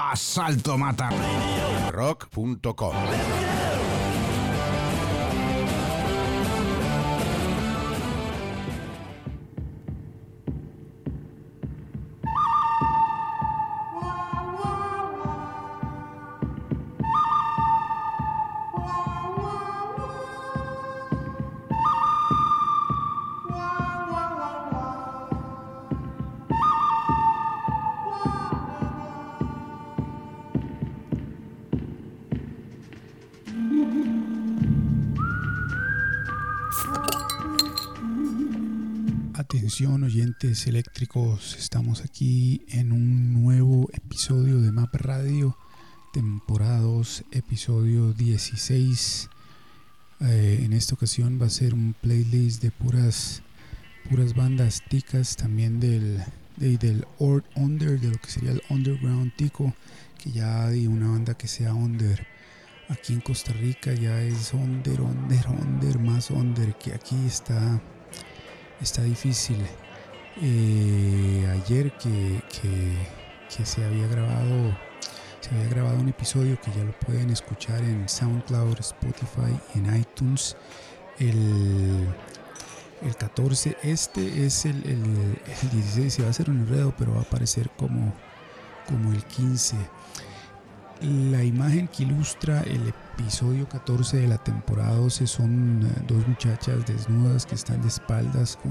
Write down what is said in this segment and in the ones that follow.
Asalto Mata Rock.com. Atención oyentes eléctricos, estamos aquí en un nuevo episodio de Map Radio, temporada 2, episodio 16. En esta ocasión va a ser un playlist de puras bandas ticas, también del under, de lo que sería el underground tico, que ya hay una banda que sea under. Aquí en Costa Rica ya es under, más under, que aquí está difícil. Ayer que se había grabado un episodio que ya lo pueden escuchar en SoundCloud, Spotify y en iTunes. El 14, este es el 16, se va a hacer un enredo, pero va a aparecer como el 15. La imagen que ilustra el episodio 14 de la temporada 12 son dos muchachas desnudas que están de espaldas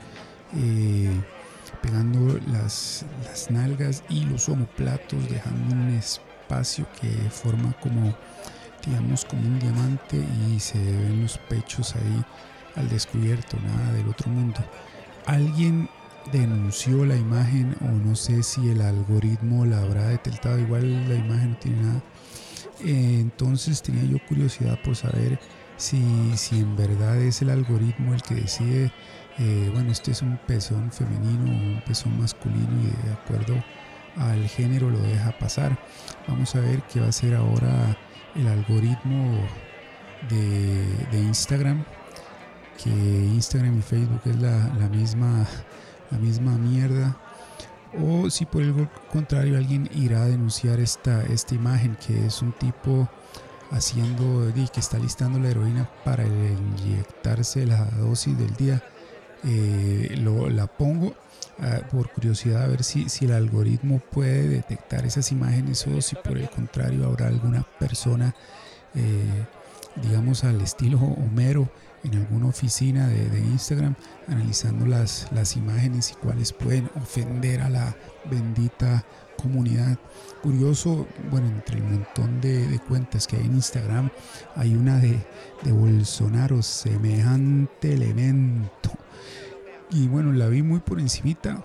pegando las nalgas y los omoplatos, dejando un espacio que forma como un diamante, y se ven los pechos ahí al descubierto, nada del otro mundo. Alguien denunció la imagen, o no sé si el algoritmo la habrá detectado, igual la imagen no tiene nada. Entonces tenía yo curiosidad por saber si en verdad es el algoritmo el que decide, este es un pezón femenino o un pezón masculino, y de acuerdo al género lo deja pasar. Vamos a ver qué va a hacer ahora el algoritmo de Instagram, que Instagram y Facebook es la misma mierda, o si por el contrario alguien irá a denunciar esta imagen, que es un tipo que está listando la heroína para inyectarse la dosis del día. La pongo por curiosidad, a ver si el algoritmo puede detectar esas imágenes, o si por el contrario habrá alguna persona digamos al estilo Homero en alguna oficina de Instagram analizando las imágenes y cuáles pueden ofender a la bendita comunidad. Curioso, entre el montón de cuentas que hay en Instagram, hay una de Bolsonaro, semejante elemento, y la vi muy por encimita,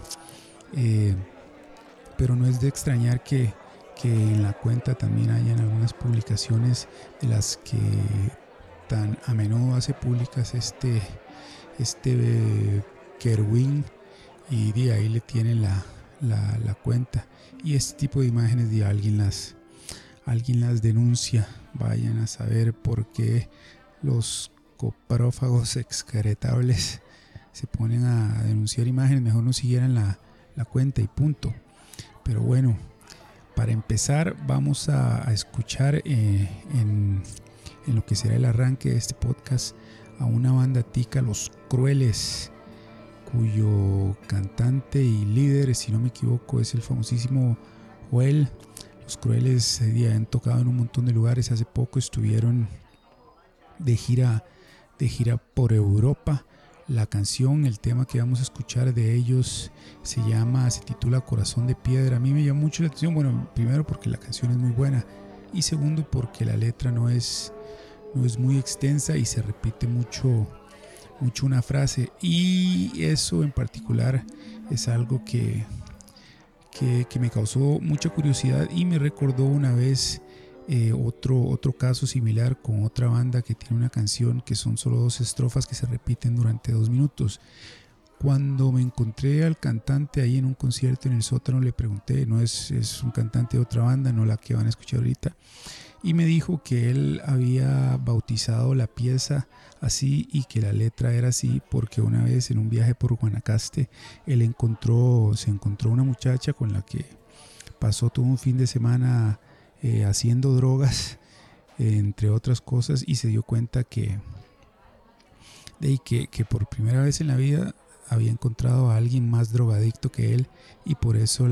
pero no es de extrañar que en la cuenta también hayan algunas publicaciones de las que tan a menudo hace públicas este Kerwin, y de ahí le tienen la cuenta, y este tipo de imágenes de alguien las denuncia. Vayan a saber por qué los coprófagos excretables se ponen a denunciar imágenes. Mejor no siguieran la cuenta y punto. Pero bueno, para empezar vamos a escuchar en lo que será el arranque de este podcast a una banda tica, Los Crueles, cuyo cantante y líder, si no me equivoco, es el famosísimo Joel. Los Crueles han tocado en un montón de lugares. Hace poco estuvieron de gira por Europa. La canción, el tema que vamos a escuchar de ellos se titula Corazón de Piedra. A mí me llamó mucho la atención, primero porque la canción es muy buena, y segundo porque la letra no es muy extensa y se repite mucho una frase, y eso en particular es algo que me causó mucha curiosidad, y me recordó una vez otro caso similar con otra banda que tiene una canción que son solo 2 estrofas que se repiten durante 2 minutos. Cuando me encontré al cantante ahí en un concierto en el sótano, le pregunté, no es un cantante de otra banda, no la que van a escuchar ahorita, y me dijo que él había bautizado la pieza así y que la letra era así porque una vez en un viaje por Guanacaste él se encontró una muchacha con la que pasó todo un fin de semana haciendo drogas, entre otras cosas, y se dio cuenta que por primera vez en la vida había encontrado a alguien más drogadicto que él, y por eso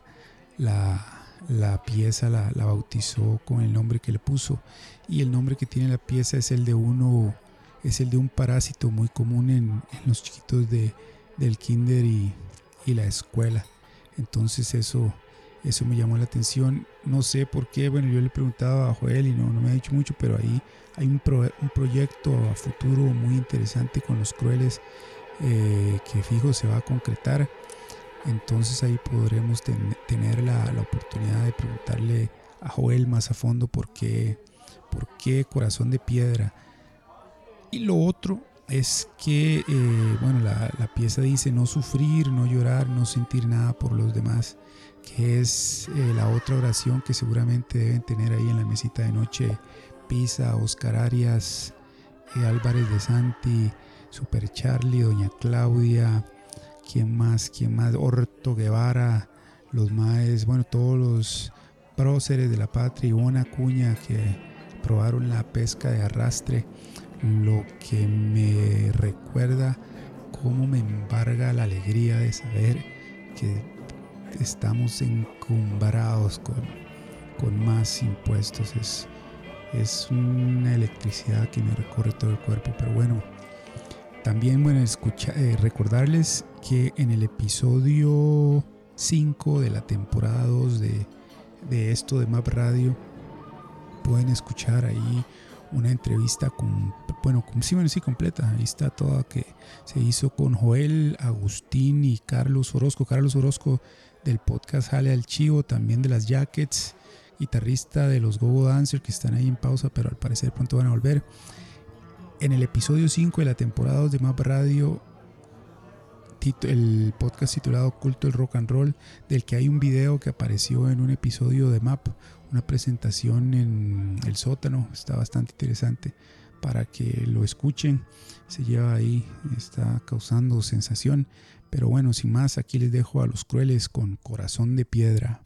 la pieza la bautizó con el nombre que le puso. Y el nombre que tiene la pieza es el de un parásito muy común en los chiquitos del kinder y la escuela. Entonces eso me llamó la atención. No sé por qué, bueno, yo le preguntaba a Joel y no me ha dicho mucho, pero ahí hay un proyecto a futuro muy interesante con los Crueles, que fijo se va a concretar. Entonces ahí podremos tener la oportunidad de preguntarle a Joel más a fondo por qué Corazón de Piedra. Y lo otro es que la pieza dice no sufrir, no llorar, no sentir nada por los demás, que es la otra oración que seguramente deben tener ahí en la mesita de noche Pisa, Oscar Arias, Álvarez de Santi, Super Charlie, Doña Claudia, ¿quién más? Orto Guevara, los maes, todos los próceres de la patria, Ivonne Acuña, que probaron la pesca de arrastre, lo que me recuerda cómo me embarga la alegría de saber que estamos encumbrados con más impuestos. Es una electricidad que me recorre todo el cuerpo. Pero bueno, también recordarles que en el episodio 5 de la temporada 2 de esto de Map Radio pueden escuchar ahí una entrevista completa. Ahí está toda, que se hizo con Joel, Agustín y Carlos Orozco. Carlos Orozco del podcast Jale al Chivo, también de las Jackets, guitarrista de los Go-Go Dancer, que están ahí en pausa, pero al parecer pronto van a volver. En el episodio 5 de la temporada 2 de Map Radio, el podcast titulado Culto del Rock and Roll, del que hay un video que apareció en un episodio de Map, una presentación en el sótano. Está bastante interesante para que lo escuchen. Se lleva ahí, está causando sensación. Pero bueno, sin más, aquí les dejo a los Crueles con Corazón de Piedra.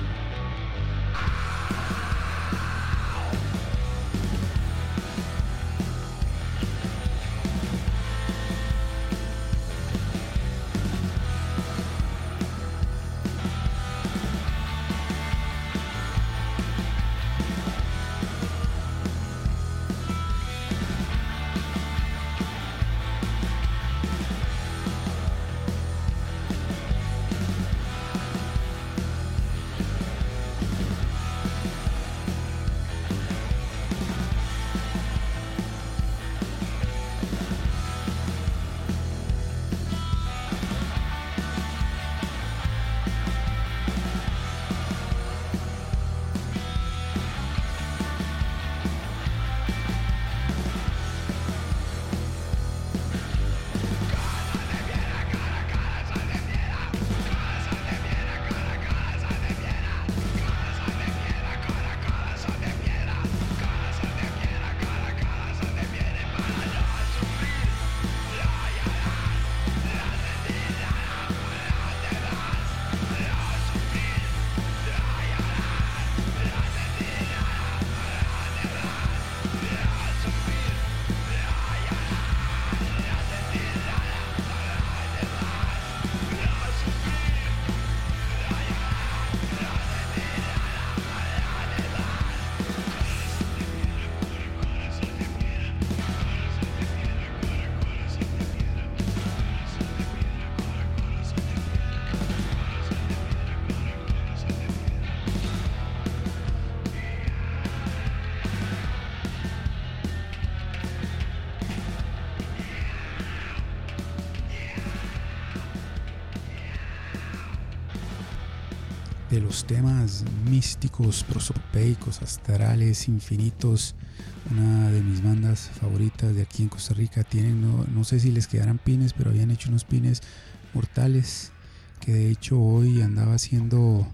De los temas místicos, prosopopeicos, astrales, infinitos, una de mis bandas favoritas de aquí en Costa Rica. Tienen, no sé si les quedarán pines, pero habían hecho unos pines mortales, que de hecho hoy andaba haciendo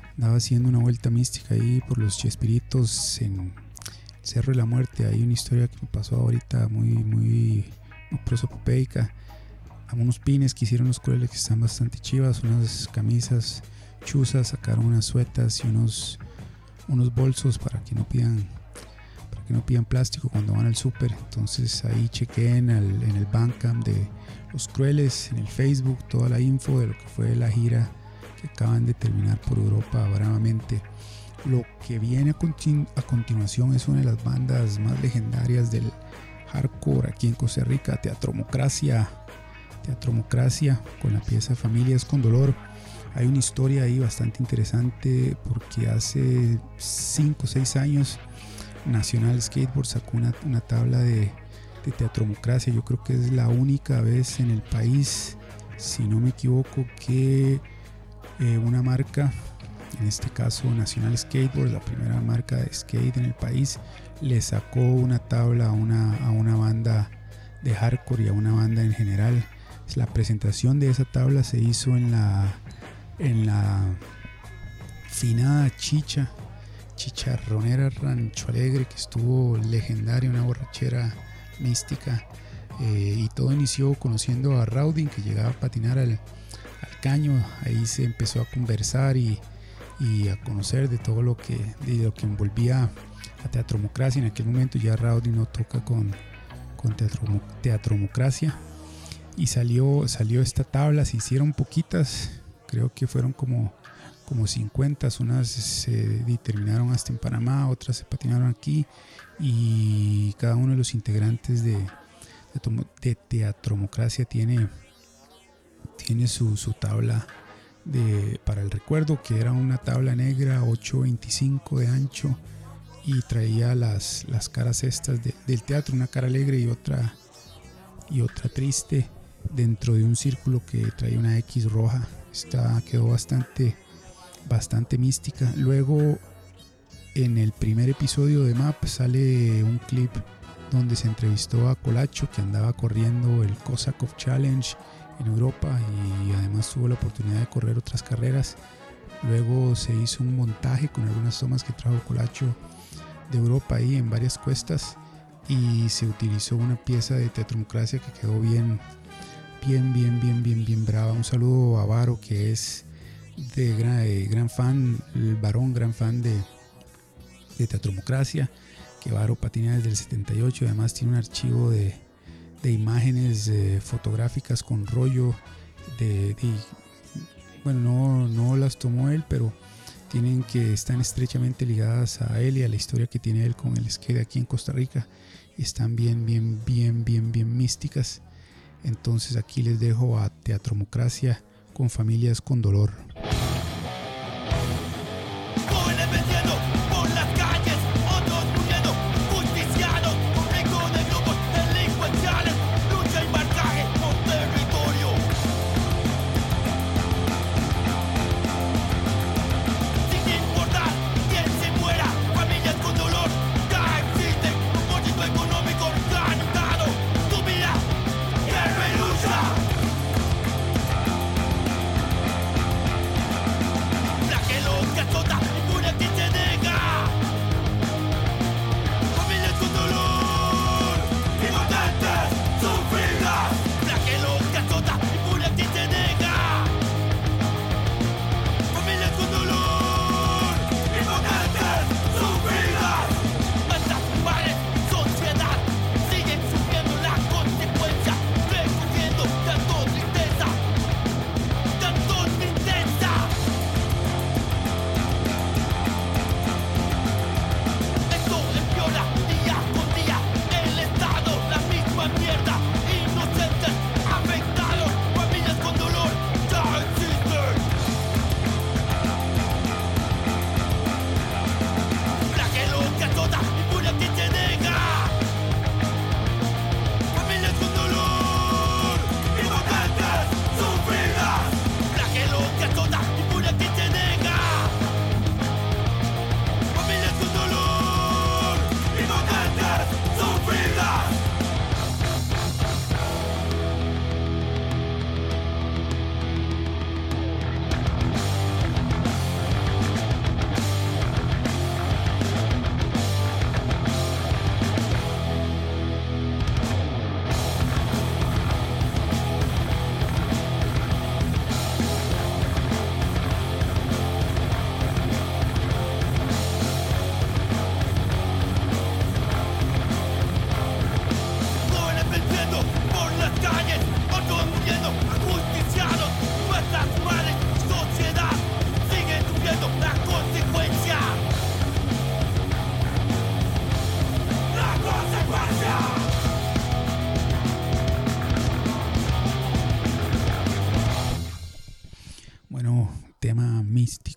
una vuelta mística ahí por los Chespiritos en Cerro de la Muerte. Hay una historia que me pasó ahorita muy prosopopeica. A unos pines que hicieron los Crueles que están bastante chivas, unas camisas chuzas, sacaron unas suetas y unos bolsos para que no pidan plástico cuando van al súper. Entonces ahí chequé en el Bandcamp de Los Crueles, en el Facebook, toda la info de lo que fue la gira que acaban de terminar por Europa bravamente. Lo que viene a continuación es una de las bandas más legendarias del hardcore aquí en Costa Rica, Teatromocracia, con la pieza Familias con Dolor. Hay una historia ahí bastante interesante porque hace 5 o 6 años Nacional Skateboard sacó una tabla de Teatromocracia. Yo creo que es la única vez en el país, si no me equivoco, que una marca, en este caso Nacional Skateboard, la primera marca de skate en el país, le sacó una tabla a una banda de hardcore y a una banda en general. La presentación de esa tabla se hizo en la finada chicharronera Rancho Alegre, que estuvo legendaria, una borrachera mística, y todo inició conociendo a Raudin, que llegaba a patinar al caño. Ahí se empezó a conversar y a conocer de todo lo que envolvía a Teatromocracia. En aquel momento ya Raudin no toca con Teatromocracia, y salió esta tabla. Se hicieron poquitas, creo que fueron como 50, unas se terminaron hasta en Panamá, otras se patinaron aquí, y cada uno de los integrantes de Teatromocracia tiene su tabla para el recuerdo, que era una tabla negra 8.25 de ancho, y traía las caras estas del teatro, una cara alegre y otra triste, dentro de un círculo que traía una X roja. Quedó bastante mística. Luego, en el primer episodio de MAP sale un clip donde se entrevistó a Colacho, que andaba corriendo el Kosakov Challenge en Europa y además tuvo la oportunidad de correr otras carreras. Luego se hizo un montaje con algunas tomas que trajo Colacho de Europa ahí en varias cuestas, y se utilizó una pieza de Teatromocracia que quedó bien brava. Un saludo a Varo, que es gran fan, el varón gran fan de Teatromocracia, que Varo patina desde el 78. Además tiene un archivo de imágenes fotográficas con rollo bueno, no las tomó él, pero están estrechamente ligadas a él y a la historia que tiene él con el skate aquí en Costa Rica, y están bien místicas. Entonces aquí les dejo a Teatromocracia con Familias con Dolor. Jóvenes venciendo por las calles, otros muriendo, justiciados, eco de grupos delincuenciales, lucha y marcaje por territorio. Sin importar quién se muera, familias con dolor, ya existe un proyecto económico organizado. Tu vida, guerra y lucha.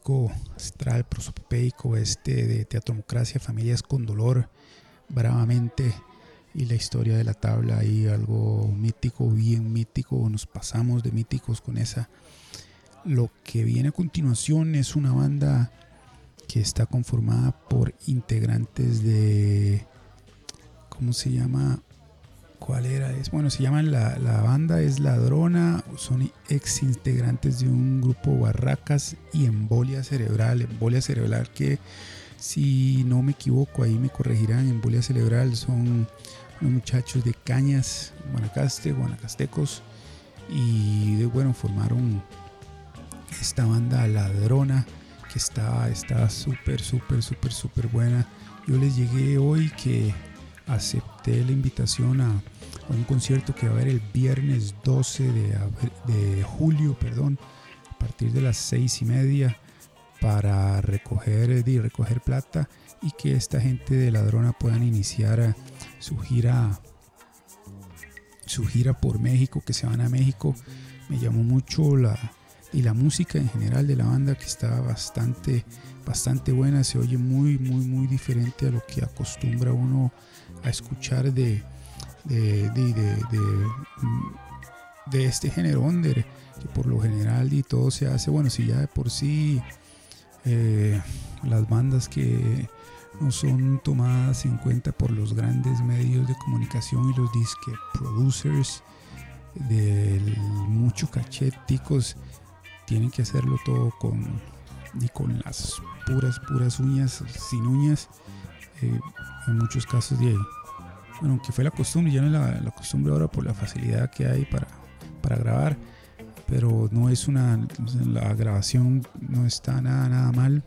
disco astral prosopopeico de Teatromocracia, Familias con Dolor, Bravamente, y la historia de la tabla, ahí algo mítico, bien mítico. Nos pasamos de míticos con esa. Lo que viene a continuación es una banda que está conformada por integrantes de, ¿cómo se llama? ¿Cuál era? Bueno, se llama la banda es Ladrona, son ex integrantes de un grupo Barracas y Embolia Cerebral, que, si no me equivoco, ahí me corregirán. Embolia Cerebral son unos muchachos de Cañas, guanacastecos, y bueno, formaron esta banda Ladrona, que está súper buena. Yo les llegué hoy, que acepté la invitación a un concierto que va a haber el viernes 12 de julio, a partir de las 6:30, para recoger plata, y que esta gente de Ladrona puedan iniciar su gira por México, que se van a México. Me llamó mucho la música en general de la banda, que está bastante buena. Se oye muy diferente a lo que acostumbra uno a escuchar de este género under, que por lo general y todo se hace, bueno, si ya de por sí las bandas que no son tomadas en cuenta por los grandes medios de comunicación y los disque producers de mucho cacheticos, tienen que hacerlo todo con las puras uñas, sin uñas, en muchos casos de ahí. Bueno, aunque fue la costumbre, ya no es la costumbre ahora por la facilidad que hay para grabar, pero no es la grabación no está nada mal.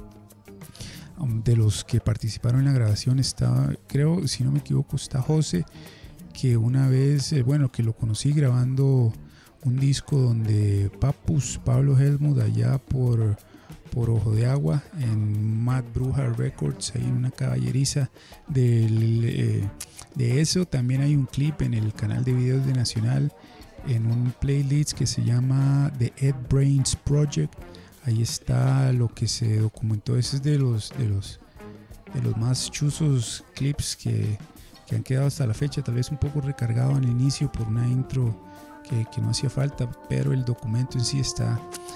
De los que participaron en la grabación estaba, creo, si no me equivoco, está José, que una vez, que lo conocí grabando un disco donde Pablo Helmut, allá por Ojo de Agua, en Mad Bruja Records, ahí en una caballeriza de eso. También hay un clip en el canal de videos de Nacional, en un playlist que se llama The Ed Brains Project. Ahí está lo que se documentó. Ese es de los más chuzos clips que han quedado hasta la fecha, tal vez un poco recargado al inicio por una intro que no hacía falta, pero el documento en sí está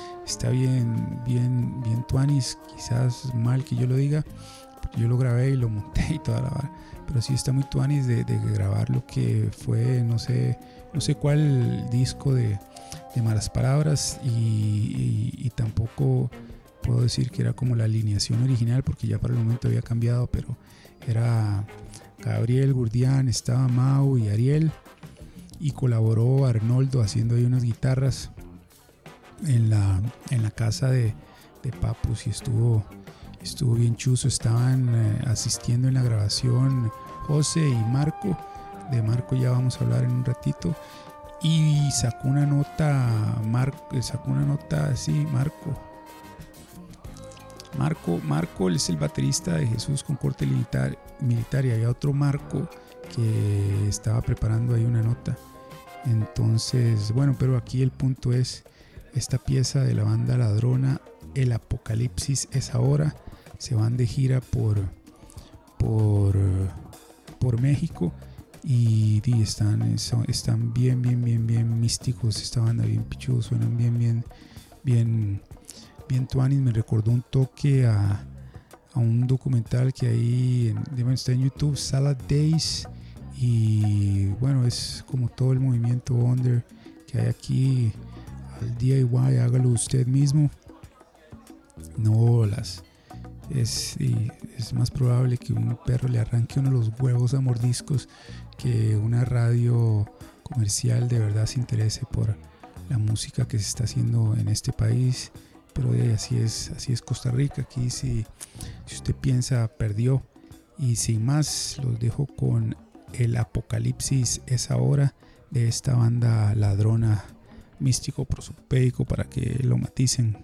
bien tuanis. Quizás mal que yo lo diga, porque yo lo grabé y lo monté y toda la vara, pero sí está muy tuanis de grabar lo que fue, no sé cuál disco de Malas Palabras, y tampoco puedo decir que era como la alineación original, porque ya para el momento había cambiado, pero era Gabriel Gurdián, estaba Mau y Ariel, y colaboró Arnoldo haciendo ahí unas guitarras en la casa de Papus, y estuvo bien chuzo. Estaban asistiendo en la grabación José y Marco. De Marco ya vamos a hablar en un ratito. Y sacó una nota Marco. Marco es el baterista de Jesús con Corte Militar, y había otro Marco que estaba preparando ahí una nota. Entonces, pero aquí el punto es esta pieza de la banda Ladrona, El Apocalipsis es Ahora. Se van de gira por México, y están bien místicos. Esta banda bien pichudos, suenan bien tuanis. Me recordó un toque a un documental que ahí está en YouTube, Salad Days, y es como todo el movimiento under que hay aquí, al DIY, hágalo usted mismo. Es más probable que un perro le arranque uno de los huevos a mordiscos que una radio comercial de verdad se interese por la música que se está haciendo en este país. Pero así es Costa Rica. Aquí si usted piensa, perdió. Y sin más, los dejo con El Apocalipsis es Ahora, de esta banda Ladrona, místico prosopeico, para que lo maticen.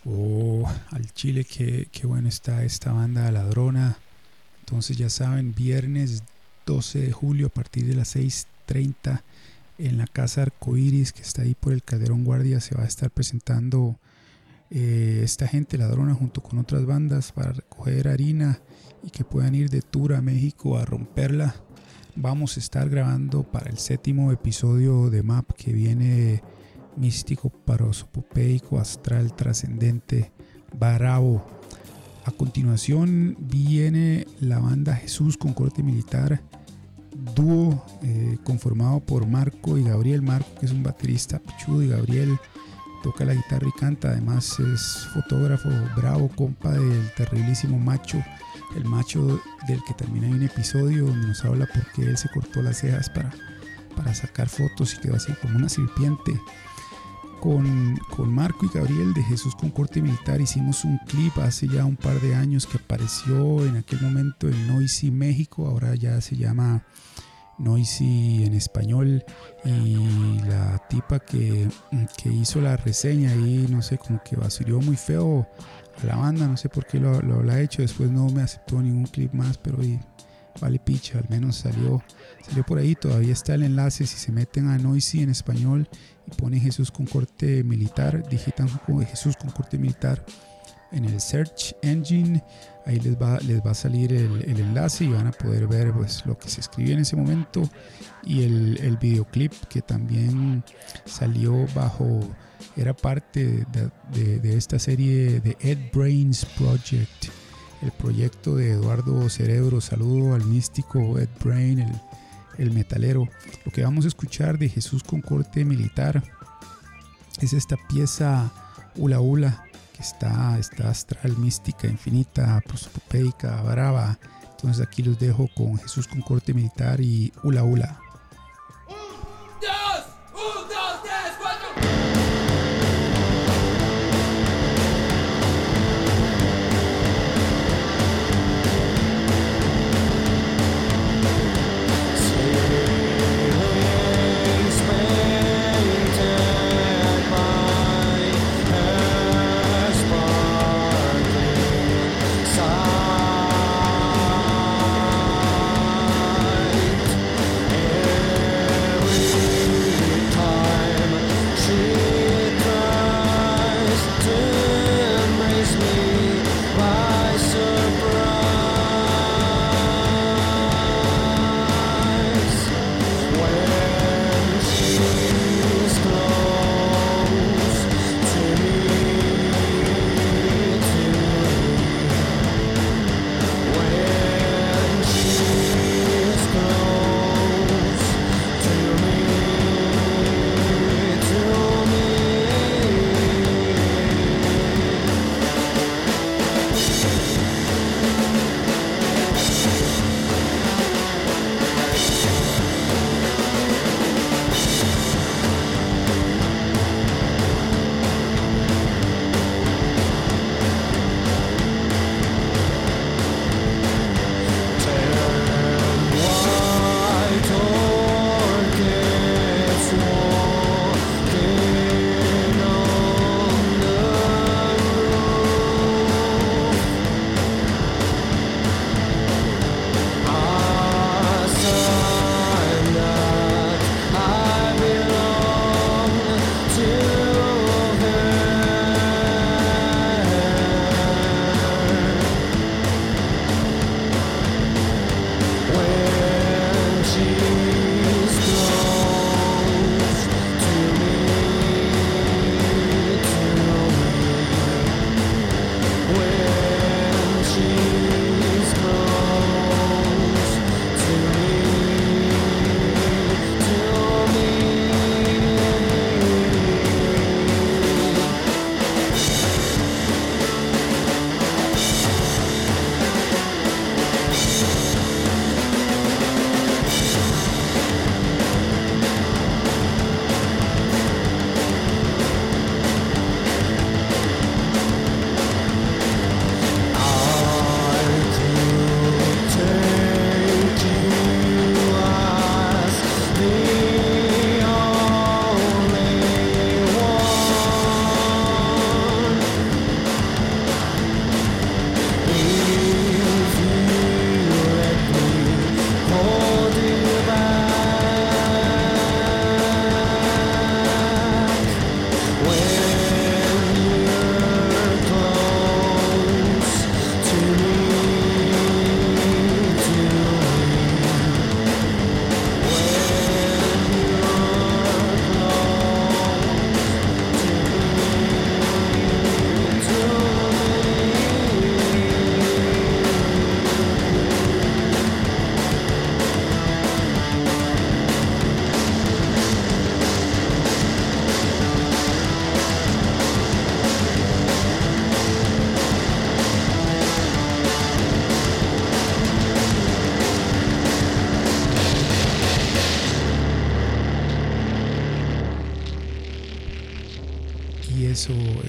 Al chile, qué bueno está esta banda Ladrona. Entonces ya saben, viernes 12 de julio a partir de las 6:30 en la Casa Arcoiris, que está ahí por el Calderón Guardia, se va a estar presentando esta gente Ladrona junto con otras bandas para recoger harina y que puedan ir de tour a México a romperla. Vamos a estar grabando para el 7º episodio de MAP, que viene místico, parosopopeico, astral, trascendente, bravo. A continuación viene la banda Jesús con Corte Militar, dúo conformado por Marco y Gabriel. Marco, que es un baterista pichudo, y Gabriel toca la guitarra y canta. Además es fotógrafo, bravo, compa del terriblísimo Macho, el Macho del que también hay un episodio donde nos habla porque él se cortó las cejas para sacar fotos y quedó así como una serpiente. Con Marco y Gabriel de Jesús con Corte Militar hicimos un clip hace ya un par de años que apareció en aquel momento en Noisy México, ahora ya se llama Noisy en español, y la tipa que hizo la reseña ahí, no sé, como que basurió muy feo a la banda, no sé por qué lo ha hecho. Después no me aceptó ningún clip más, pero vale picha, al menos salió por ahí. Todavía está el enlace, si se meten a Noisy en español y ponen Jesús con Corte Militar, digitan como Jesús con Corte Militar en el search engine, ahí les va a salir el enlace y van a poder ver pues lo que se escribió en ese momento, y el videoclip que también salió era parte de esta serie de Ed Brains Project, el proyecto de Eduardo Cerebro. Saludo al místico Ed Brain, el metalero. Lo que vamos a escuchar de Jesús con Corte Militar es esta pieza Ula Ula, que está astral, mística, infinita, prosopopeica, brava. Entonces aquí los dejo con Jesús con Corte Militar y Ula Ula. Sight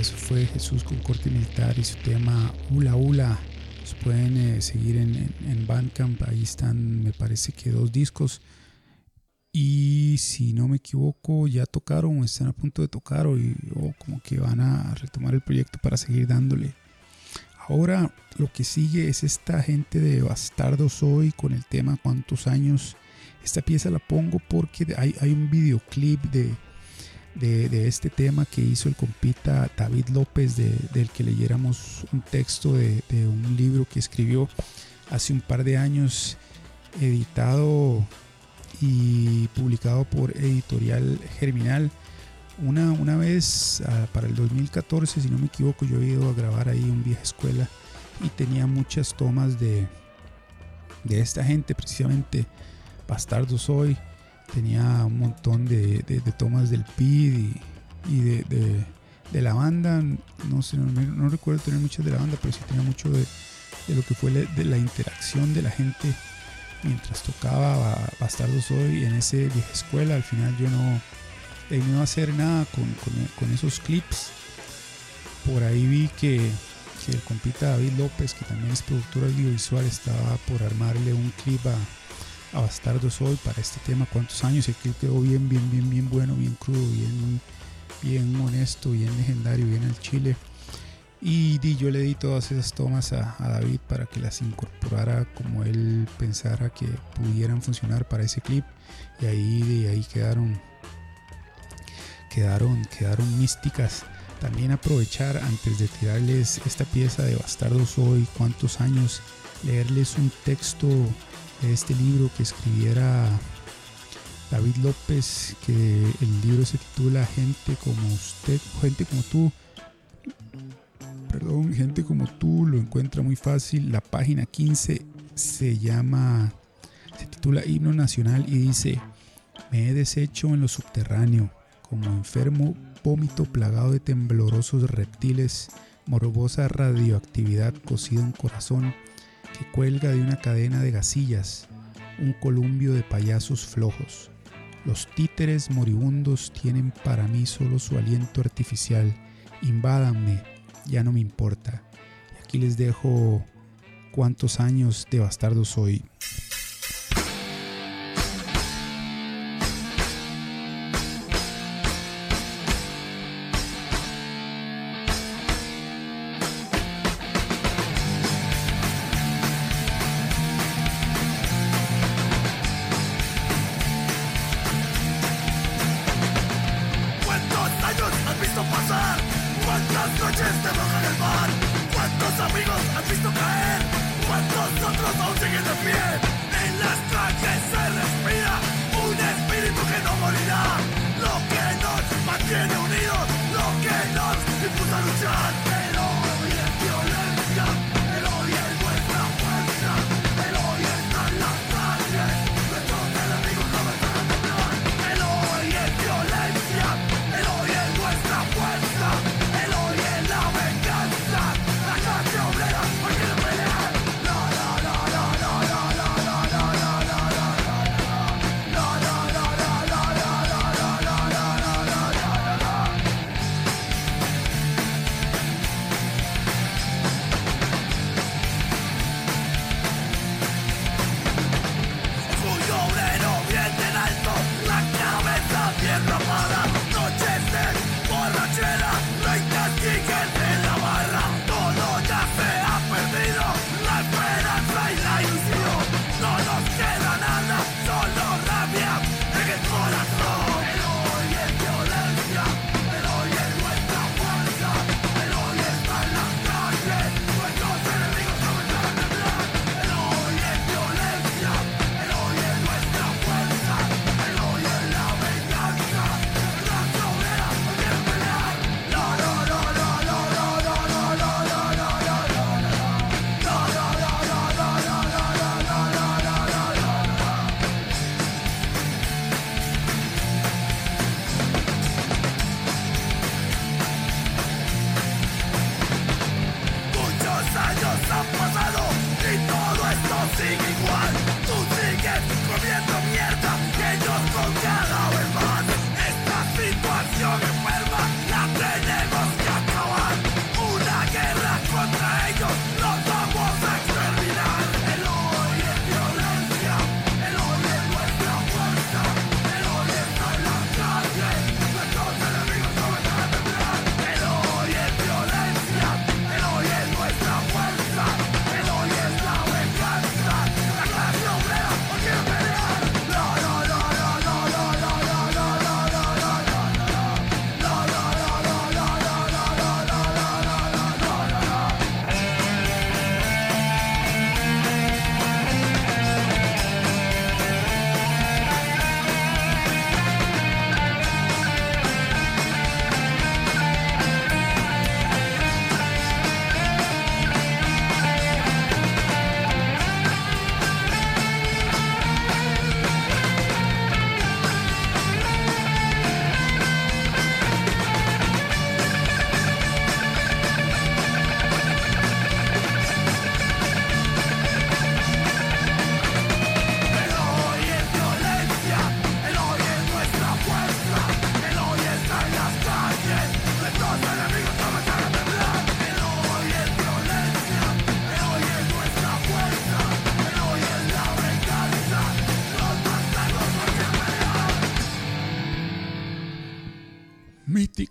Eso fue Jesús con Corte Militar y su tema Hula Hula. Los pueden seguir en Bandcamp. Ahí están, me parece que 2 discos. Y si no me equivoco, ya tocaron o están a punto de tocar o como que van a retomar el proyecto para seguir dándole. Ahora lo que sigue es esta gente de Bastardo Soy con el tema ¿Cuántos años? Esta pieza la pongo porque hay un videoclip de este tema que hizo el compita David López, del que leyéramos un texto de un libro que escribió hace un par de años, editado y publicado por Editorial Germinal. Una vez para el 2014, si no me equivoco, yo había ido a grabar ahí un Vieja Escuela y tenía muchas tomas de esta gente, precisamente Bastardo Soy. Tenía un montón de tomas del PID y de la banda. No sé, no recuerdo tener muchas de la banda, pero sí tenía mucho de lo que fue de la interacción de la gente mientras tocaba Bastardo Soy en ese Vieja Escuela. Al final yo no iba a hacer nada con esos clips. Por ahí vi que el compita David López, que también es productor audiovisual, estaba por armarle un clip a Bastardo Soy para este tema ¿Cuántos años? El clip quedó bien bueno, bien crudo, bien honesto, bien legendario, bien al chile. Y yo le di todas esas tomas a David para que las incorporara como él pensara que pudieran funcionar para ese clip. Y ahí quedaron místicas. También aprovechar, antes de tirarles esta pieza de Bastardo Soy, ¿Cuántos años?, leerles un texto de este libro que escribiera David López, que el libro se titula Gente como tú, lo encuentra muy fácil. La página 15 se titula Himno Nacional y dice: me he deshecho en lo subterráneo, como enfermo vómito plagado de temblorosos reptiles, morbosa radioactividad cocida en corazón que cuelga de una cadena de gasillas, un columpio de payasos flojos. Los títeres moribundos tienen para mí solo su aliento artificial. Invádanme, ya no me importa. Y aquí les dejo ¿Cuántos años? De Bastardo Soy.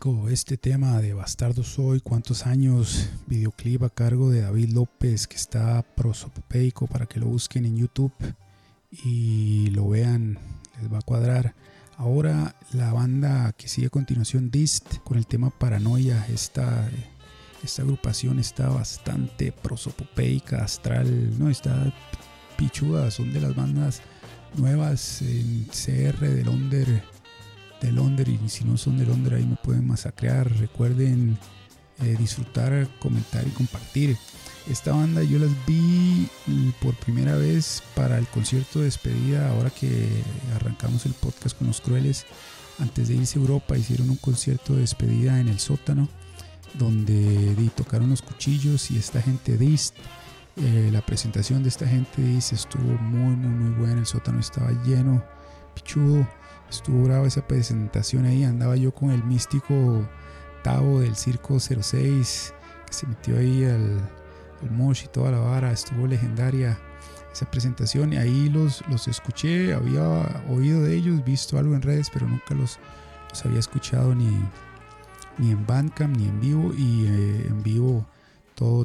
Clásico este tema de Bastardo Soy, cuántos años, videoclip a cargo de David López que está prosopopeico para que lo busquen en YouTube y lo vean, les va a cuadrar. Ahora la banda que sigue a continuación, Dist, con el tema Paranoia. Esta agrupación está bastante prosopopeica, astral, no, está pichuda, son de las bandas nuevas en CR de Londres, y si no son de Londres ahí me pueden masacrear. Recuerden disfrutar, comentar y compartir. Esta banda yo las vi por primera vez para el concierto de despedida, ahora que arrancamos el podcast con Los Crueles. Antes de irse a Europa hicieron un concierto de despedida en el sótano donde tocaron Los Cuchillos y esta gente Dist. La presentación de esta gente Dist estuvo muy buena. El sótano estaba lleno, pichudo, estuvo bravo esa presentación ahí. Andaba yo con el místico Tavo del Circo 06 que se metió ahí al mosh y toda la vara. Estuvo legendaria esa presentación y ahí los escuché. Había oído de ellos, visto algo en redes, pero nunca los había escuchado ni en Bandcamp ni en vivo. Y en vivo todo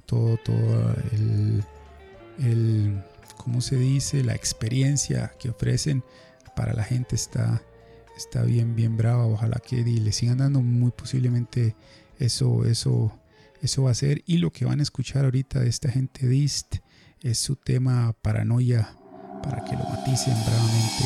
el ¿cómo se dice? La experiencia que ofrecen para la gente está bien brava. Ojalá que le sigan dando, muy posiblemente eso va a ser. Y lo que van a escuchar ahorita de esta gente Dist es su tema Paranoia, para que lo maticen bravamente.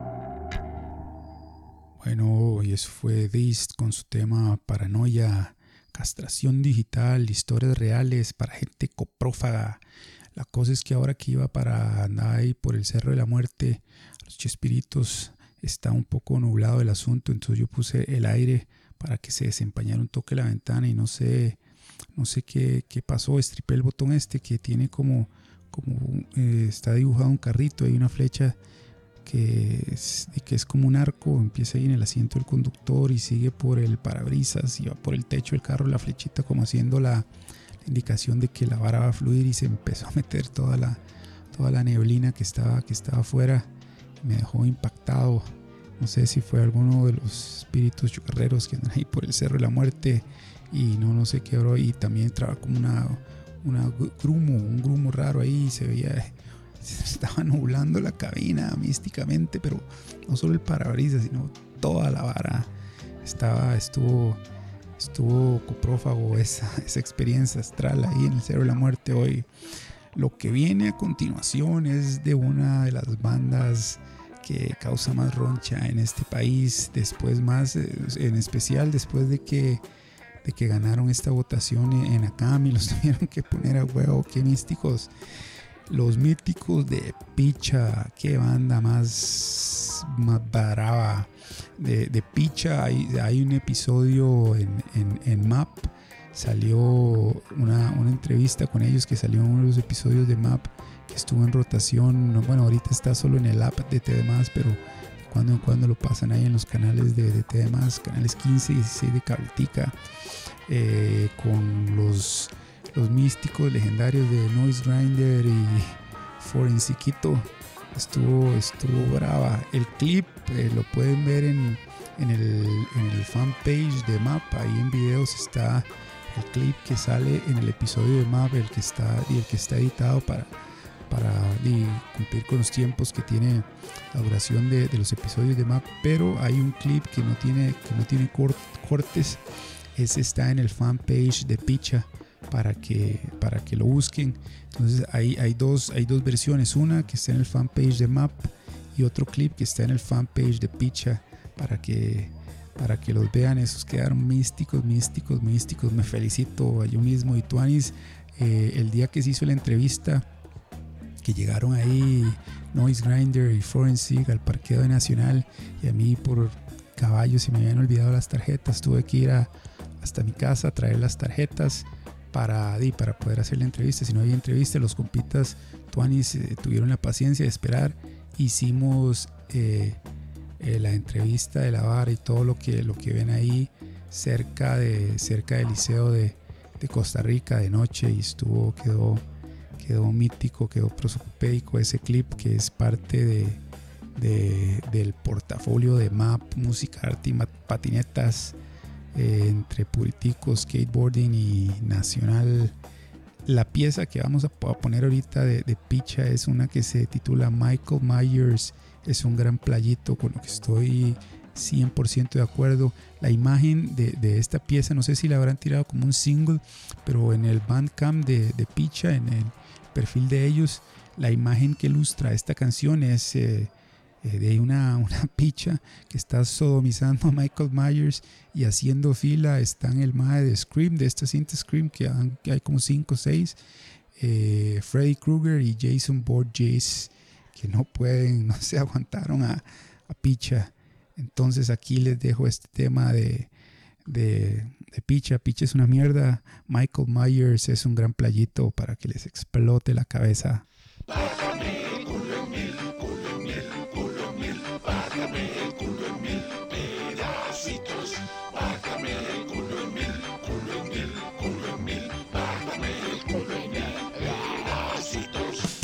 Eso fue Dist con su tema Paranoia. castración digital, historias reales para gente coprófaga. La cosa es que ahora que iba para andar ahí por el Cerro de la Muerte, a los Chespiritos, está un poco nublado el asunto, entonces yo puse el aire para que se desempañara un toque la ventana y no sé qué pasó. Estripé el botón que tiene como está dibujado un carrito, hay una flecha que es como un arco, empieza ahí en el asiento del conductor y sigue por el parabrisas y va por el techo del carro, la flechita como haciendo la indicación de que la vara va a fluir, y se empezó a meter toda la neblina que estaba afuera. Me dejó impactado. No sé si fue alguno de los espíritus chocarreros que andan ahí por el Cerro de la Muerte y no sé qué, bro. Y también entraba como un grumo raro ahí, se veía, se estaba nublando la cabina místicamente, pero no solo el parabrisas, sino toda la vara estuvo coprófago esa experiencia astral ahí en el Cerro de la Muerte hoy. Lo que viene a continuación es de una de las bandas que causa más roncha en este país, en especial después de que ganaron esta votación en Acam y los tuvieron que poner a huevo. Qué místicos, los míticos de Picha. Qué banda más brava de Picha. Hay un episodio en MAP, salió una entrevista con ellos que salió en uno de los episodios de MAP, que estuvo en rotación. Bueno, ahorita está solo en el app de TD+, pero de cuando en cuando lo pasan ahí en los canales de TD+, canales 15 y 16 de Cabletica, con los místicos legendarios de Noise Grinder y Forensiquito. Estuvo brava. El clip lo pueden ver en el fanpage de MAP. Ahí en videos está el clip que sale en el episodio de MAP, el que está editado para cumplir con los tiempos que tiene la duración de los episodios de MAP. Pero hay un clip que no tiene cortes. Ese está en el fanpage de Picha para que lo busquen. Entonces hay dos versiones, una que está en el fanpage de MAP y otro clip que está en el fanpage de Picha para que los vean. Esos quedaron místicos. Me felicito a yo mismo y Tuanis. El día que se hizo la entrevista, que llegaron ahí Noise Grinder y Forensic al parqueo de Nacional, y a mí por caballo se me habían olvidado las tarjetas. Tuve que ir hasta mi casa a traer las tarjetas para poder hacer la entrevista. Si no había entrevista, los compitas Tuanis tuvieron la paciencia de esperar. Hicimos la entrevista de la vara y todo lo que ven ahí cerca del Liceo de Costa Rica de noche, y quedó mítico, quedó prosopopédico ese clip, que es parte del portafolio de MAP, música, arte y patinetas, entre puriticos, skateboarding y nacional. La pieza que vamos a poner ahorita de Picha es una que se titula Michael Myers es un gran playito, con lo que estoy 100% de acuerdo. La imagen de esta pieza, no sé si la habrán tirado como un single, pero en el Bandcamp de Picha, en el perfil de ellos, la imagen que ilustra esta canción es de una picha que está sodomizando a Michael Myers, y haciendo fila están el mae de Scream, de esta cinta Scream, que hay como 5 o 6, Freddy Krueger y Jason Voorhees, que no se aguantaron a Picha. Entonces aquí les dejo este tema de Picha. Picha es una mierda, Michael Myers es un gran playito, para que les explote la cabeza. Bájame el culo en mil, bájame el culo en mil pedacitos. Bájame el culo en mil, bájame el culo en mil pedacitos.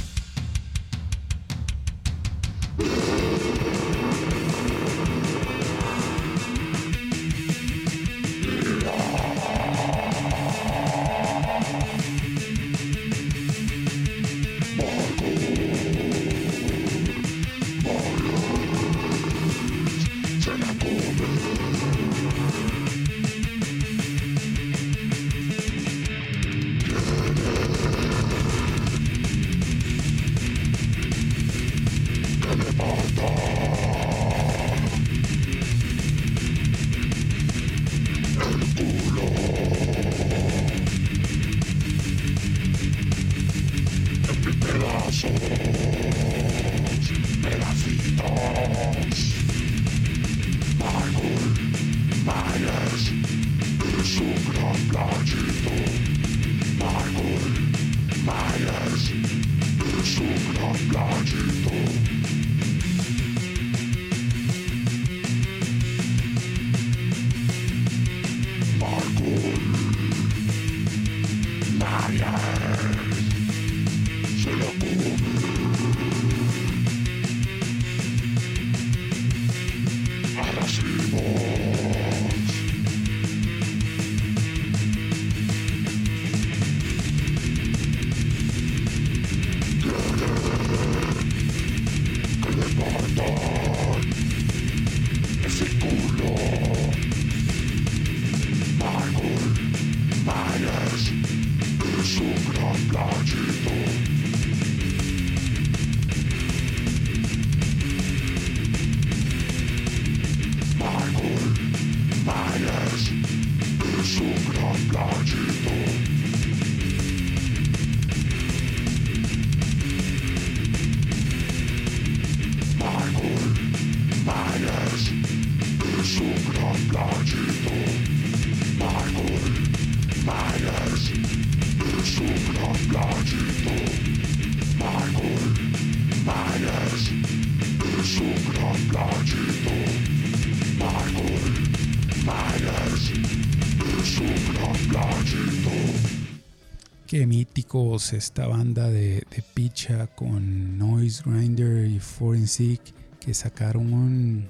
Qué míticos esta banda de Picha con Noise Grinder y Forensic, que sacaron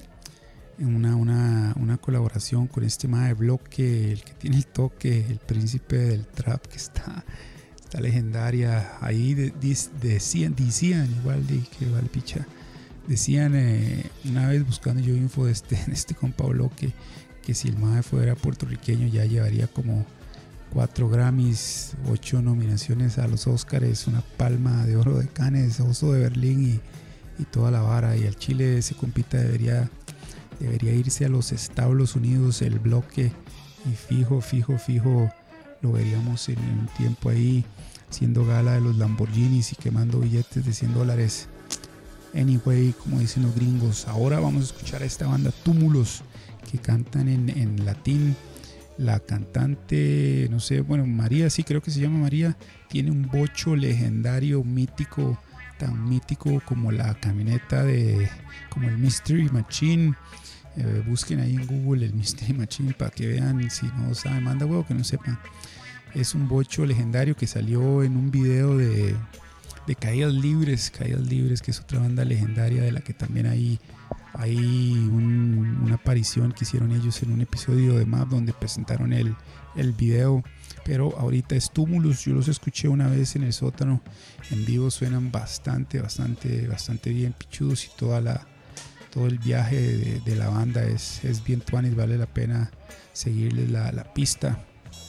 una colaboración con este mae Bloque, el que tiene el toque, el príncipe del trap, que está legendaria. Ahí decían igual de que vale Picha, decían una vez buscando yo info de este compa Bloque, que si el mae fuera puertorriqueño ya llevaría como 4 Grammys, 8 nominaciones a los Oscars, una palma de oro de Cannes, oso de Berlín y toda la vara. Y al Chile ese compita debería irse a los Estados Unidos, el Bloque, y fijo lo veríamos en un tiempo ahí haciendo gala de los Lamborghinis y quemando billetes de $100. Anyway, como dicen los gringos, ahora vamos a escuchar a esta banda Túmulos, que cantan en latín. La cantante, no sé, bueno, María, sí creo que se llama María, tiene un bocho legendario, mítico, tan mítico como la camioneta como el Mystery Machine. Busquen ahí en Google el Mystery Machine para que vean, si no saben, manda huevo que no sepan. Es un bocho legendario que salió en un video de Caídas Libres, que es otra banda legendaria de la que también hay una aparición que hicieron ellos en un episodio de Map donde presentaron el video. Pero ahorita es Túmulos. Yo los escuché una vez en el sótano en vivo, suenan bastante bien pichudos, y todo el viaje de la banda es bien tuanis, vale la pena seguirles la pista.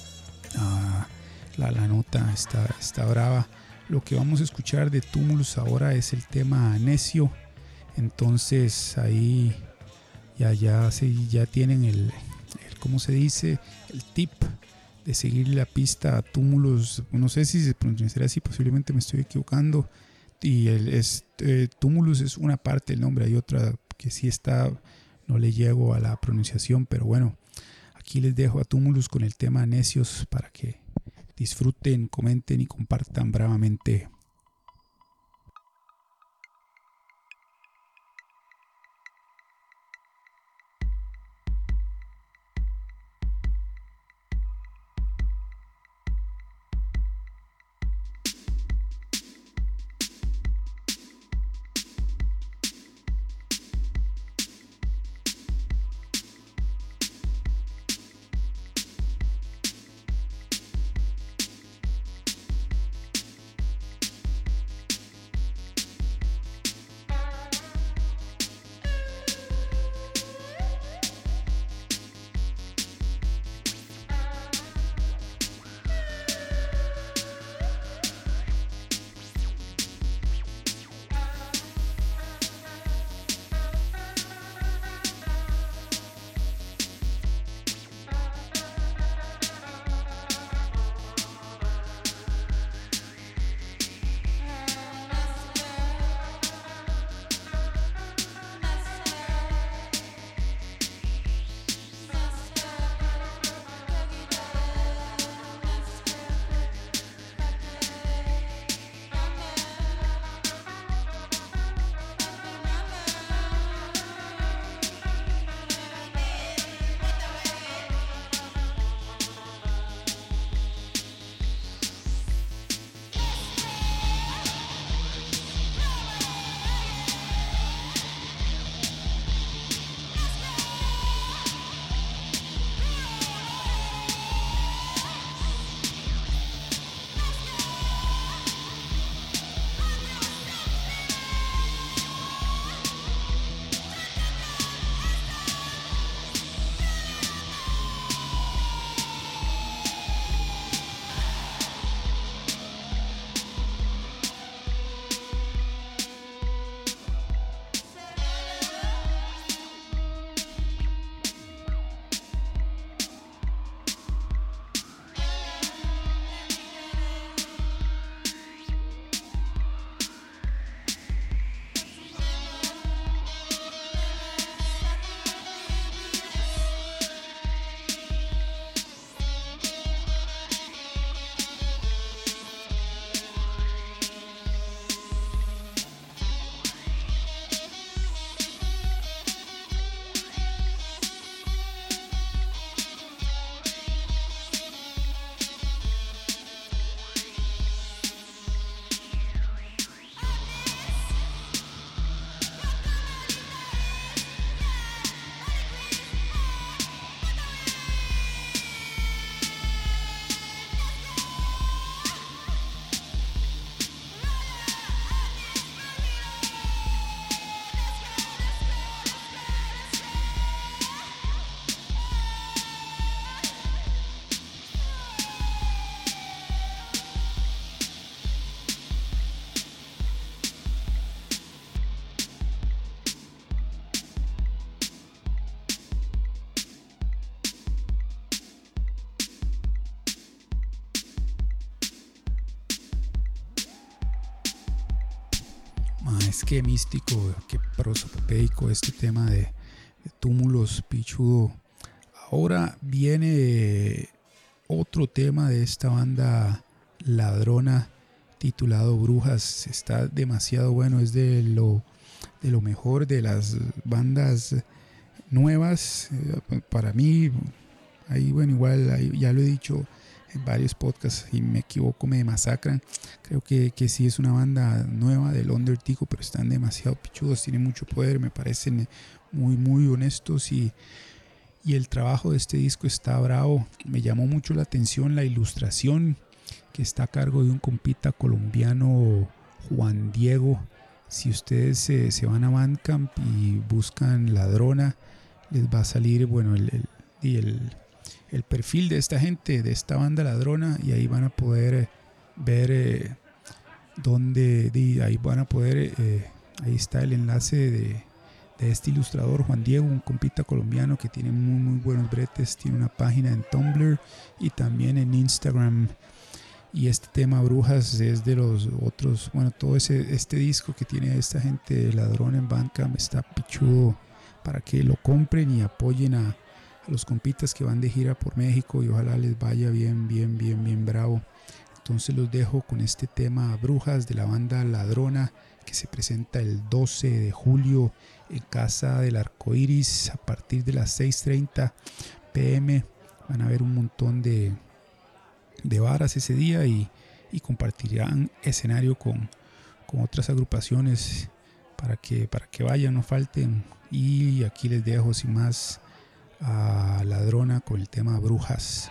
La nota está brava. Lo que vamos a escuchar de Túmulos ahora es el tema Necio. Entonces ahí ya tienen el ¿cómo se dice? El tip de seguir la pista a Túmulos. No sé si se pronunciará así, posiblemente me estoy equivocando. Y Túmulos es una parte del nombre, hay otra que sí está, no le llego a la pronunciación, pero bueno, aquí les dejo a Túmulos con el tema Necios para que disfruten, comenten y compartan bravamente. Es que místico, que prosopopeico este tema de túmulos, pichudo. Ahora viene otro tema de esta banda ladrona titulado Brujas. Está demasiado bueno, es de lo mejor de las bandas nuevas. Para mí, ahí bueno, igual ahí, ya lo he dicho en varios podcasts y me equivoco, me masacran. Creo que sí es una banda nueva del Undertico, pero están demasiado pichudos, tienen mucho poder, me parecen muy honestos y el trabajo de este disco está bravo. Me llamó mucho la atención la ilustración que está a cargo de un compita colombiano, Juan Diego. Si ustedes se van a Bandcamp y buscan Ladrona, les va a salir bueno el perfil de esta gente, de esta banda ladrona, y ahí van a poder ver ahí van a poder ahí está el enlace de este ilustrador Juan Diego, un compita colombiano que tiene muy buenos bretes, tiene una página en Tumblr y también en Instagram. Y este tema Brujas es de los otros, bueno, todo este disco que tiene esta gente ladrona en Bandcamp está pichudo para que lo compren y apoyen a los compitas que van de gira por México y ojalá les vaya bien bravo. Entonces los dejo con este tema Brujas de la banda Ladrona, que se presenta el 12 de julio en Casa del Arcoiris a partir de las 6:30 p.m. Van a haber un montón de varas ese día y compartirán escenario con otras agrupaciones para que vayan, no falten. Y aquí les dejo sin más a Ladrona con el tema Brujas.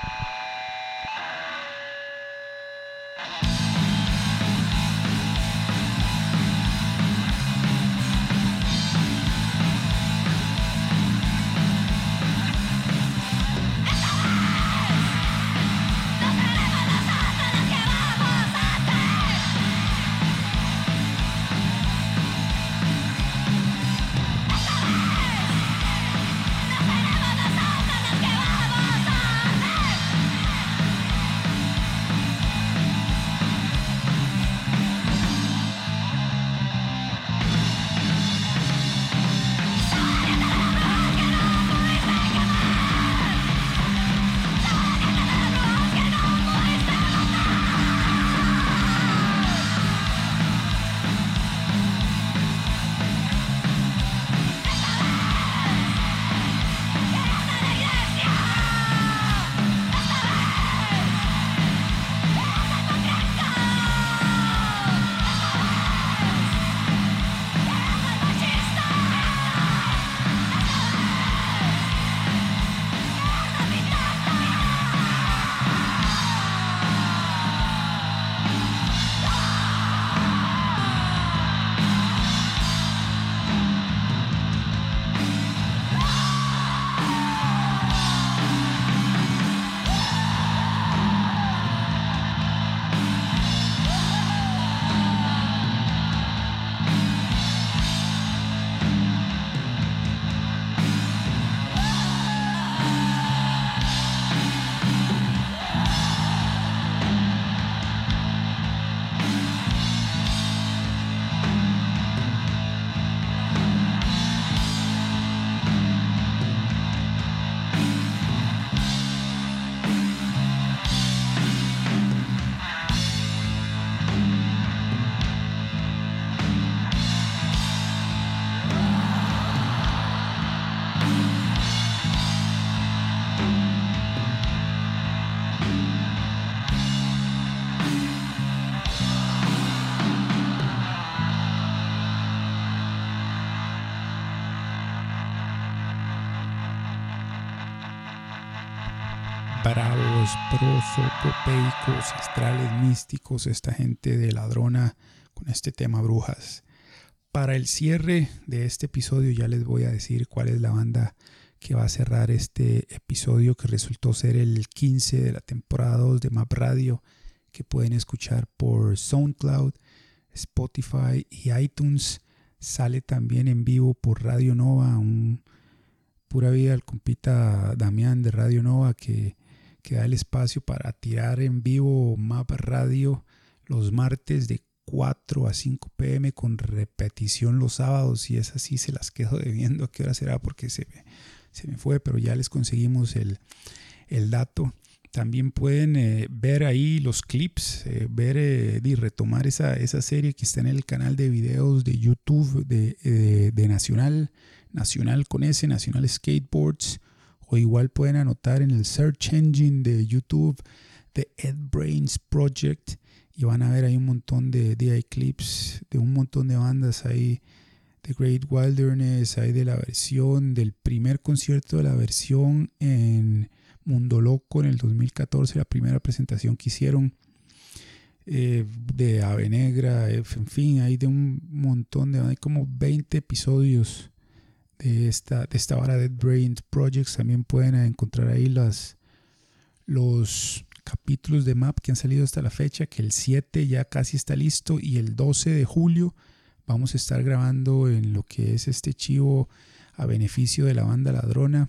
Bravos, prosopopeicos, astrales, místicos, esta gente de Ladrona con este tema Brujas. Para el cierre de este episodio ya les voy a decir cuál es la banda que va a cerrar este episodio, que resultó ser el 15 de la temporada 2 de Map Radio, que pueden escuchar por SoundCloud, Spotify y iTunes. Sale también en vivo por Radio Nova, pura vida al compita Damián de Radio Nova que da el espacio para tirar en vivo Map Radio los martes de 4 a 5 p.m. con repetición los sábados, y esas sí se las quedo debiendo a qué hora será porque se me fue, pero ya les conseguimos el dato. También pueden ver ahí los clips, ver y retomar esa serie que está en el canal de videos de YouTube de Nacional con S, Nacional Skateboards, o igual pueden anotar en el search engine de YouTube de Ed Brains Project y van a ver ahí un montón de clips de un montón de bandas ahí, de Great Wilderness, hay de la versión del primer concierto de la versión en Mundo Loco en el 2014, la primera presentación que hicieron, de Ave Negra, en fin, hay de un montón hay como 20 episodios de esta vara de Brain Projects. También pueden encontrar ahí los capítulos de MAP que han salido hasta la fecha, que el 7 ya casi está listo, y el 12 de julio vamos a estar grabando en lo que es este chivo a beneficio de la banda Ladrona,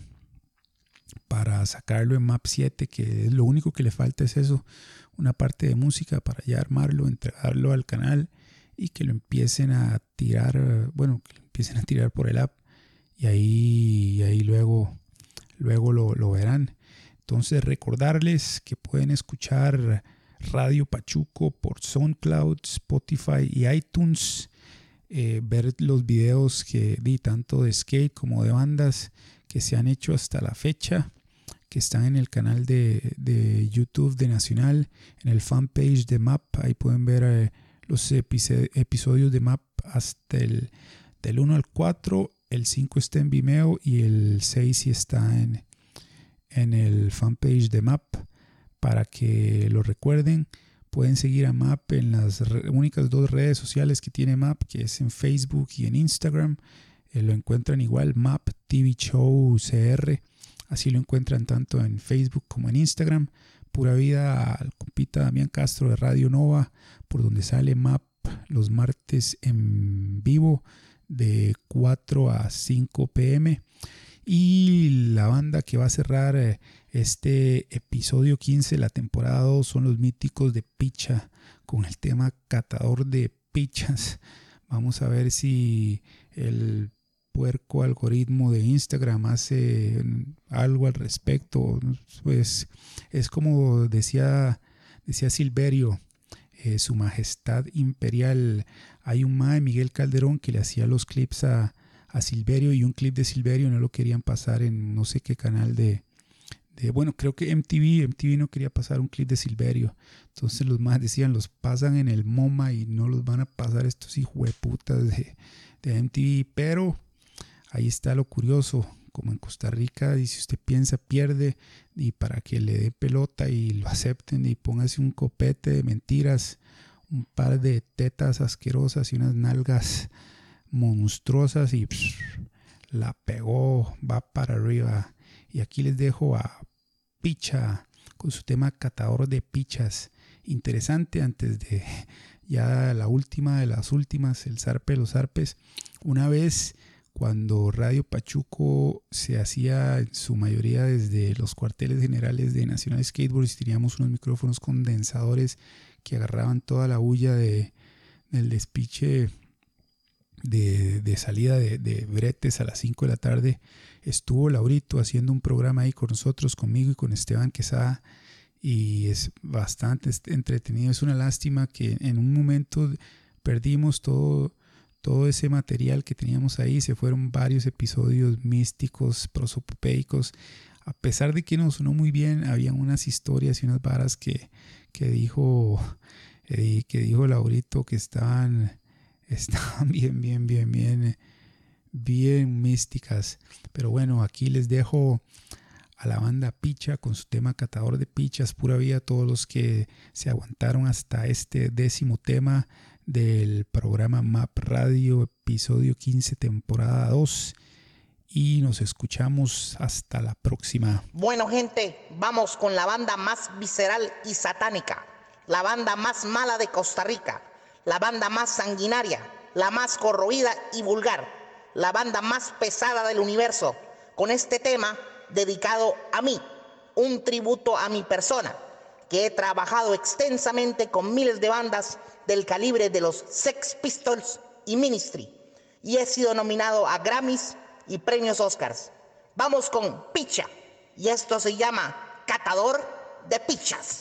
para sacarlo en MAP 7, que es lo único que le falta, es eso, una parte de música para ya armarlo, entregarlo al canal y que lo empiecen a tirar, por el app, y ahí luego lo verán. Entonces recordarles que pueden escuchar Radio Pachuco por SoundCloud, Spotify y iTunes, ver los videos que di tanto de skate como de bandas que se han hecho hasta la fecha, que están en el canal de YouTube de Nacional, en el fanpage de MAP. Ahí pueden ver los episodios de MAP hasta del 1 al 4, el 5 está en Vimeo y el 6 sí está en el fanpage de MAP, para que lo recuerden. Pueden seguir a MAP en las únicas 2 redes sociales que tiene MAP, que es en Facebook y en Instagram. Lo encuentran igual, MAP TV Show CR. Así lo encuentran tanto en Facebook como en Instagram. Pura vida al compita Damián Castro de Radio Nova, por donde sale MAP los martes en vivo de 4 a 5 p.m. Y la banda que va a cerrar este episodio 15 de la temporada 2 son los míticos de Picha, con el tema Catador de Pichas. Vamos a ver si el puerco algoritmo de Instagram hace algo al respecto. Pues es como decía Silverio, su majestad imperial. Hay un mae, Miguel Calderón, que le hacía los clips a Silverio, y un clip de Silverio no lo querían pasar en no sé qué canal creo que MTV no quería pasar un clip de Silverio. Entonces los más decían, los pasan en el MoMA y no los van a pasar estos hijueputas de MTV. Pero ahí está lo curioso, como en Costa Rica, y si usted piensa, pierde, y para que le dé pelota y lo acepten, y póngase un copete de mentiras, un par de tetas asquerosas y unas nalgas monstruosas, y la pegó, va para arriba. Y aquí les dejo a Picha con su tema Catador de Pichas. Interesante, antes de ya la última de las últimas, el zarpe de los zarpes. Una vez, cuando Radio Pachuco se hacía en su mayoría desde los cuarteles generales de Nacional Skateboards, teníamos unos micrófonos condensadores que agarraban toda la bulla del despiche de salida de bretes a las 5 de la tarde. Estuvo Laurito haciendo un programa ahí con nosotros, conmigo y con Esteban Quesada, y es bastante entretenido. Es una lástima que en un momento perdimos todo ese material que teníamos ahí. Se fueron varios episodios místicos, prosopopeicos. A pesar de que nos sonó muy bien, había unas historias y unas varas que dijo Laurito que estaban bien místicas. Pero bueno, aquí les dejo a la banda Picha con su tema Catador de Pichas. Pura vida a todos los que se aguantaron hasta este 10º tema del programa MAP Radio, episodio 15, temporada 2. Y nos escuchamos hasta la próxima. Bueno, gente, vamos con la banda más visceral y satánica, la banda más mala de Costa Rica, la banda más sanguinaria, la más corroída y vulgar, la banda más pesada del universo, con este tema dedicado a mí, un tributo a mi persona, que he trabajado extensamente con miles de bandas del calibre de los Sex Pistols y Ministry, y he sido nominado a Grammys y premios Oscars. Vamos con Picha, y esto se llama Catador de Pichas.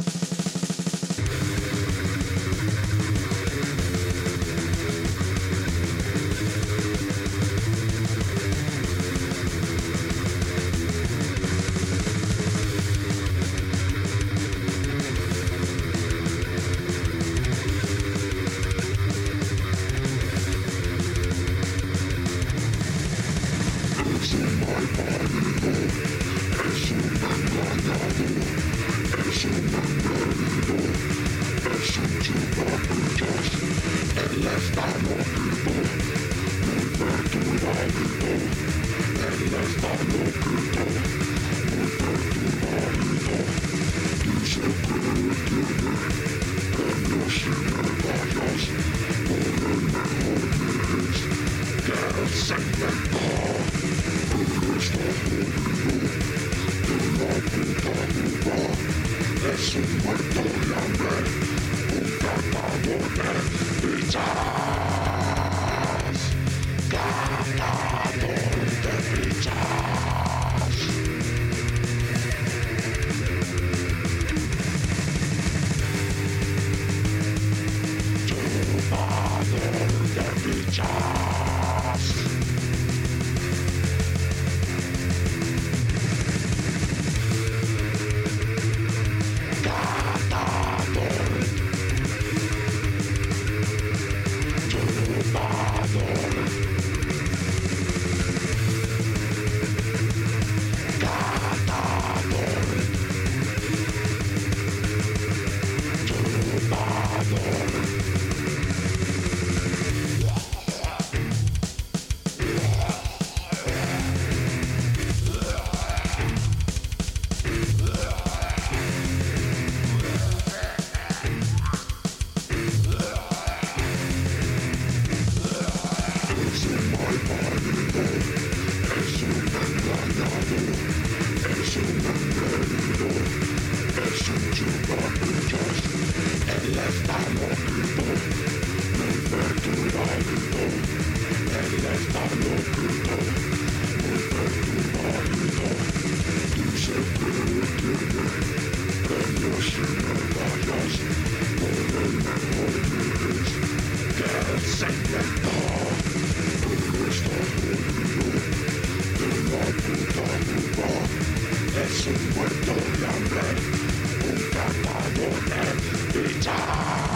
Es un muerto de hambre, un catador de pichas.